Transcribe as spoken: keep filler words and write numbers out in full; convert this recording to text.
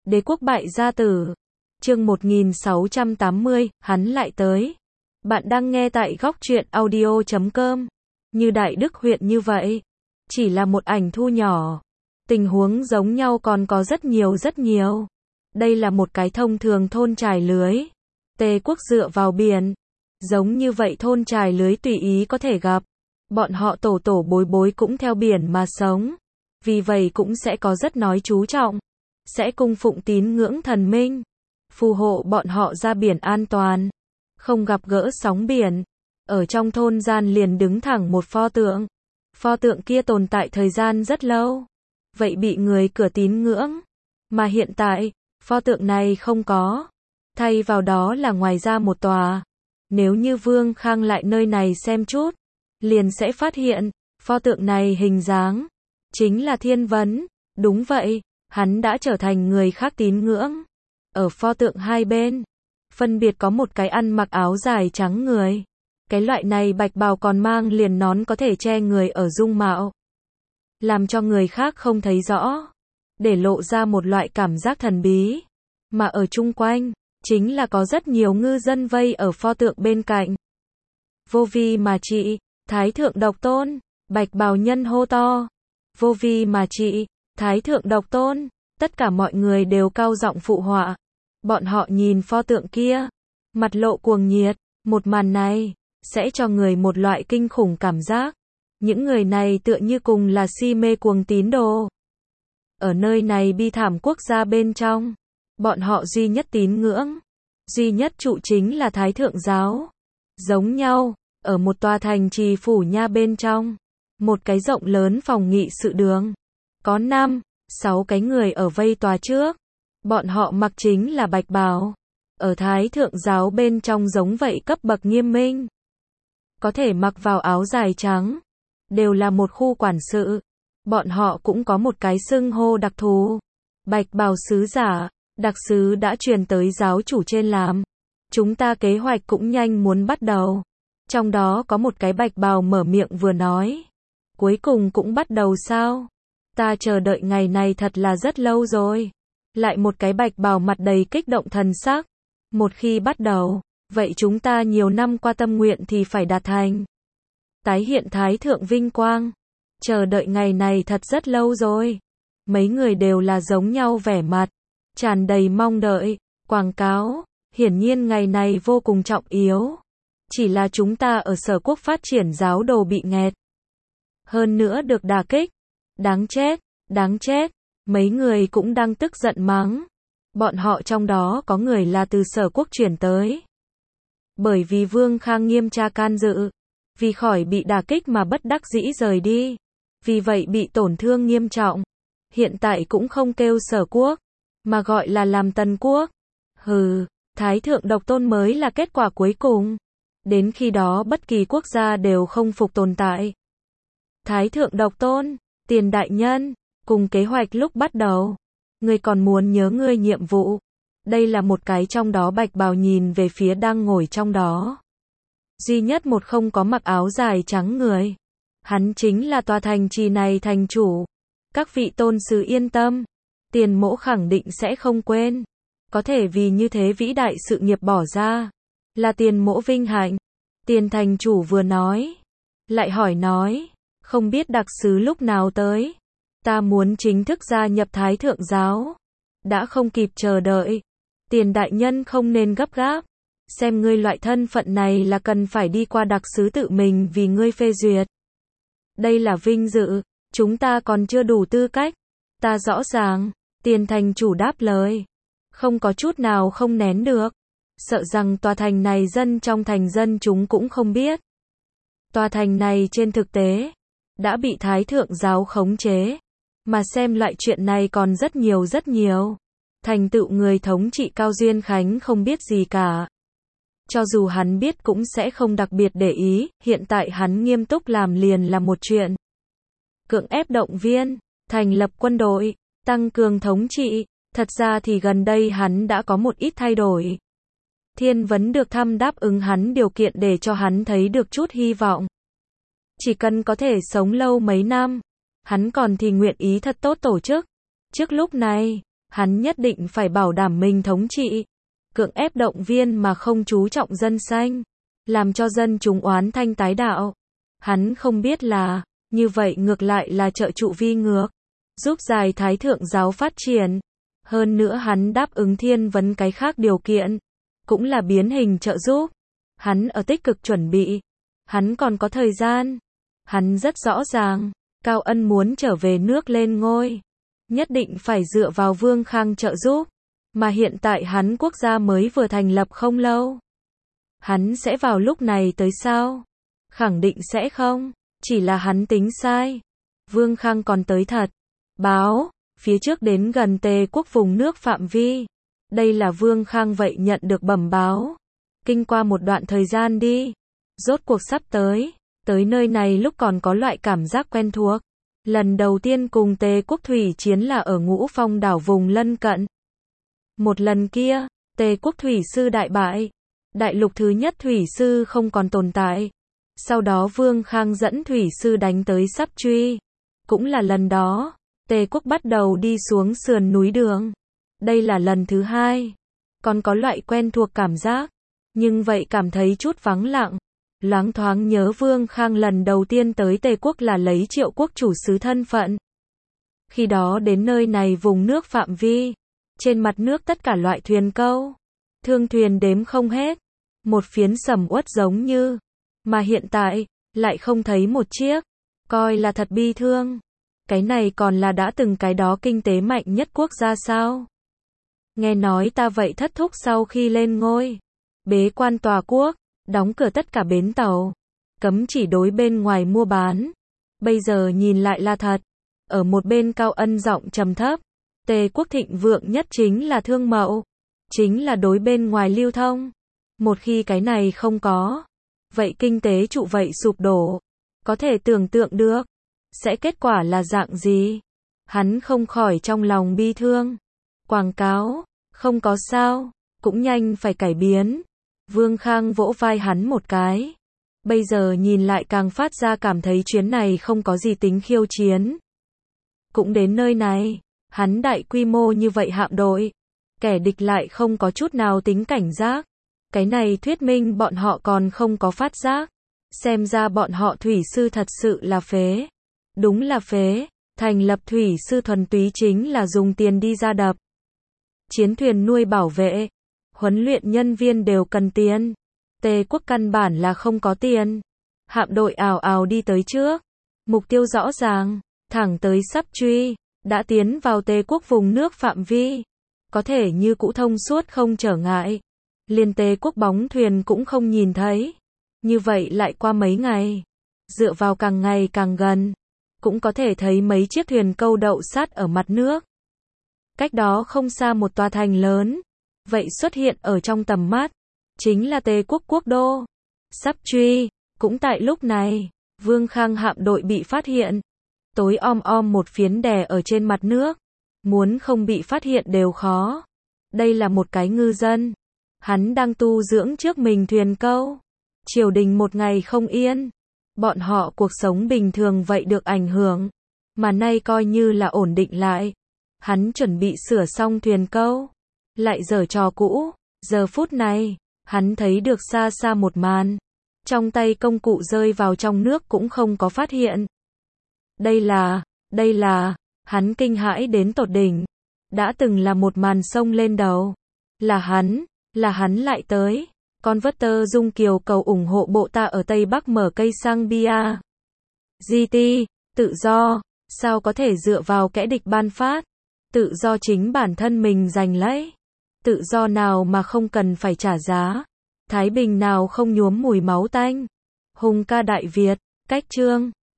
Đế quốc bại gia tử. Chương một nghìn sáu trăm tám mươi, hắn lại tới. Bạn đang nghe tại góc truyện audio chấm com. Như Đại Đức huyện như vậy. Chỉ là một ảnh thu nhỏ. Tình huống giống nhau còn có rất nhiều rất nhiều. Đây là một cái thông thường thôn trải lưới. Tề quốc dựa vào biển. Giống như vậy thôn trải lưới tùy ý có thể gặp. Bọn họ tổ tổ bối bối cũng theo biển mà sống. Vì vậy cũng sẽ có rất nói chú trọng. Sẽ cung phụng tín ngưỡng thần minh. Phù hộ bọn họ ra biển an toàn. Không gặp gỡ sóng biển. Ở trong thôn gian liền đứng thẳng một pho tượng. Pho tượng kia tồn tại thời gian rất lâu. Vậy bị người cửa tín ngưỡng. Mà hiện tại, pho tượng này không có. Thay vào đó là ngoài ra một tòa. Nếu như Vương Khang lại nơi này xem chút, liền sẽ phát hiện, pho tượng này hình dáng chính là Thiên Vấn. Đúng vậy, hắn đã trở thành người khác tín ngưỡng. Ở pho tượng hai bên, phân biệt có một cái ăn mặc áo dài trắng người. Cái loại này bạch bào còn mang liền nón có thể che người ở dung mạo, làm cho người khác không thấy rõ, để lộ ra một loại cảm giác thần bí. Mà ở chung quanh, chính là có rất nhiều ngư dân vây ở pho tượng bên cạnh. Vô vi mà trị, Thái thượng độc tôn, bạch bào nhân hô to. Vô vi mà trị, Thái thượng độc tôn, tất cả mọi người đều cao giọng phụ họa. Bọn họ nhìn pho tượng kia, mặt lộ cuồng nhiệt, một màn này sẽ cho người một loại kinh khủng cảm giác. Những người này tựa như cùng là si mê cuồng tín đồ. Ở nơi này bi thảm quốc gia bên trong, bọn họ duy nhất tín ngưỡng, duy nhất trụ chính là Thái thượng giáo. Giống nhau, ở một tòa thành trì phủ nha bên trong, một cái rộng lớn phòng nghị sự đường, có năm, sáu cái người ở vây tòa trước. Bọn họ mặc chính là bạch bào. Ở Thái thượng giáo bên trong giống vậy cấp bậc nghiêm minh. Có thể mặc vào áo dài trắng, đều là một khu quản sự. Bọn họ cũng có một cái xưng hô đặc thù. Bạch bào sứ giả, đặc sứ đã truyền tới giáo chủ trên làm. Chúng ta kế hoạch cũng nhanh muốn bắt đầu. Trong đó có một cái bạch bào mở miệng vừa nói. Cuối cùng cũng bắt đầu sao? Ta chờ đợi ngày này thật là rất lâu rồi. Lại một cái bạch bào mặt đầy kích động thần sắc. Một khi bắt đầu, vậy chúng ta nhiều năm qua tâm nguyện thì phải đạt thành. Tái hiện Thái thượng vinh quang. Chờ đợi ngày này thật rất lâu rồi. Mấy người đều là giống nhau vẻ mặt, tràn đầy mong đợi, quảng cáo. Hiển nhiên ngày này vô cùng trọng yếu. Chỉ là chúng ta ở Sở Quốc phát triển giáo đồ bị nghẹt. Hơn nữa được đả kích. Đáng chết, đáng chết. Mấy người cũng đang tức giận mắng. Bọn họ trong đó có người là từ Sở Quốc chuyển tới. Bởi vì Vương Khang nghiêm tra can dự. Vì khỏi bị đả kích mà bất đắc dĩ rời đi. Vì vậy bị tổn thương nghiêm trọng. Hiện tại cũng không kêu Sở Quốc, mà gọi là làm Tần Quốc. Hừ, Thái thượng độc tôn mới là kết quả cuối cùng. Đến khi đó bất kỳ quốc gia đều không phục tồn tại. Thái thượng độc tôn, Tiền đại nhân, cùng kế hoạch lúc bắt đầu. Ngươi còn muốn nhớ ngươi nhiệm vụ. Đây là một cái trong đó bạch bào nhìn về phía đang ngồi trong đó. Duy nhất một không có mặc áo dài trắng người. Hắn chính là tòa thành trì này thành chủ. Các vị tôn sứ yên tâm. Tiền mỗ khẳng định sẽ không quên. Có thể vì như thế vĩ đại sự nghiệp bỏ ra. Là tiền mỗ vinh hạnh. Tiền thành chủ vừa nói. Lại hỏi nói. Không biết đặc sứ lúc nào tới. Ta muốn chính thức gia nhập Thái thượng giáo. Đã không kịp chờ đợi. Tiền đại nhân không nên gấp gáp. Xem ngươi loại thân phận này là cần phải đi qua đặc sứ tự mình vì ngươi phê duyệt. Đây là vinh dự. Chúng ta còn chưa đủ tư cách. Ta rõ ràng. Tiền thành chủ đáp lời. Không có chút nào không nén được. Sợ rằng tòa thành này dân trong thành dân chúng cũng không biết. Tòa thành này trên thực tế đã bị Thái thượng giáo khống chế. Mà xem loại chuyện này còn rất nhiều rất nhiều. Thành tựu người thống trị Cao Duyên Khánh không biết gì cả. Cho dù hắn biết cũng sẽ không đặc biệt để ý. Hiện tại hắn nghiêm túc làm liền là một chuyện. Cưỡng ép động viên, thành lập quân đội, tăng cường thống trị. Thật ra thì gần đây hắn đã có một ít thay đổi. Thiên Vấn được thăm đáp ứng hắn điều kiện để cho hắn thấy được chút hy vọng. Chỉ cần có thể sống lâu mấy năm, hắn còn thì nguyện ý thật tốt tổ chức. Trước lúc này, Hắn nhất định phải bảo đảm mình thống trị, cưỡng ép động viên mà không chú trọng dân sanh, làm cho dân chúng oán thanh tái đạo. Hắn không biết là, như vậy ngược lại là trợ trụ vi ngược, giúp giải Thái Thượng giáo phát triển. Hơn nữa hắn đáp ứng Thiên Vấn cái khác điều kiện, cũng là biến hình trợ giúp. Hắn ở tích cực chuẩn bị, hắn còn có thời gian. Hắn rất rõ ràng, Cao Ân muốn trở về nước lên ngôi, nhất định phải dựa vào Vương Khang trợ giúp. Mà hiện tại hắn quốc gia mới vừa thành lập không lâu. Hắn sẽ vào lúc này tới sao? Khẳng định sẽ không, chỉ là hắn tính sai. Vương Khang còn tới thật. Báo, phía trước đến gần Tề quốc vùng nước phạm vi. Đây là Vương Khang vậy nhận được bẩm báo. Kinh qua một đoạn thời gian đi. Rốt cuộc sắp tới. Tới nơi này lúc còn có loại cảm giác quen thuộc. Lần đầu tiên cùng Tề quốc thủy chiến là ở Ngũ Phong đảo vùng lân cận. Một lần kia, Tề quốc thủy sư đại bại. Đại lục thứ nhất thủy sư không còn tồn tại. Sau đó Vương Khang dẫn thủy sư đánh tới Sắp Truy. Cũng là lần đó, Tề quốc bắt đầu đi xuống sườn núi đường. Đây là lần thứ hai. Còn có loại quen thuộc cảm giác. Nhưng vậy cảm thấy chút vắng lặng. Loáng thoáng nhớ Vương Khang lần đầu tiên tới Tề quốc là lấy Triệu quốc chủ sứ thân phận. Khi đó đến nơi này vùng nước phạm vi. Trên mặt nước tất cả loại thuyền câu. Thương thuyền đếm không hết. Một phiến sầm uất giống như. Mà hiện tại, lại không thấy một chiếc. Coi là thật bi thương. Cái này còn là đã từng cái đó kinh tế mạnh nhất quốc gia sao? Nghe nói ta vậy thất thúc sau khi lên ngôi. Bế quan tòa quốc, đóng cửa tất cả bến tàu. Cấm chỉ đối bên ngoài mua bán. Bây giờ nhìn lại là thật. Ở một bên Cao Ân giọng trầm thấp. Tề quốc thịnh vượng nhất chính là thương mậu. Chính là đối bên ngoài lưu thông. Một khi cái này không có. Vậy kinh tế trụ vậy sụp đổ. Có thể tưởng tượng được. Sẽ kết quả là dạng gì? Hắn không khỏi trong lòng bi thương. Quảng cáo. Không có sao. Cũng nhanh phải cải biến. Vương Khang vỗ vai hắn một cái. Bây giờ nhìn lại càng phát ra cảm thấy chuyến này không có gì tính khiêu chiến. Cũng đến nơi này. Hắn đại quy mô như vậy hạm đội. Kẻ địch lại không có chút nào tính cảnh giác. Cái này thuyết minh bọn họ còn không có phát giác. Xem ra bọn họ thủy sư thật sự là phế. Đúng là phế. Thành lập thủy sư thuần túy chính là dùng tiền đi ra đập. Chiến thuyền nuôi bảo vệ. Huấn luyện nhân viên đều cần tiền. Tề quốc căn bản là không có tiền. Hạm đội ào ào đi tới trước. Mục tiêu rõ ràng. Thẳng tới Sắp Truy. Đã tiến vào Tề quốc vùng nước phạm vi. Có thể như cũ thông suốt không trở ngại. Liên Tề quốc bóng thuyền cũng không nhìn thấy. Như vậy lại qua mấy ngày. Dựa vào càng ngày càng gần. Cũng có thể thấy mấy chiếc thuyền câu đậu sát ở mặt nước. Cách đó không xa một tòa thành lớn. Vậy xuất hiện ở trong tầm mắt. Chính là Tề quốc quốc đô. Sắp Truy. Cũng tại lúc này. Vương Khang hạm đội bị phát hiện. Tối om om một phiến đè ở trên mặt nước. Muốn không bị phát hiện đều khó. Đây là một cái ngư dân. Hắn đang tu dưỡng trước mình thuyền câu. Triều đình một ngày không yên. Bọn họ cuộc sống bình thường vậy được ảnh hưởng. Mà nay coi như là ổn định lại. Hắn chuẩn bị sửa xong thuyền câu. Lại giở trò cũ. Giờ phút này, hắn thấy được xa xa một màn. Trong tay công cụ rơi vào trong nước cũng không có phát hiện. Đây là, đây là, hắn kinh hãi đến tột đỉnh. Đã từng là một màn sông lên đầu. Là hắn, là hắn lại tới. Con vớt tơ Dung Kiều cầu ủng hộ bộ ta ở Tây Bắc mở cây sang bia. giê tê, tự do, sao có thể dựa vào kẻ địch ban phát. Tự do chính bản thân mình giành lấy. Tự do nào mà không cần phải trả giá. Thái bình nào không nhuốm mùi máu tanh. Hùng ca Đại Việt, cách chương.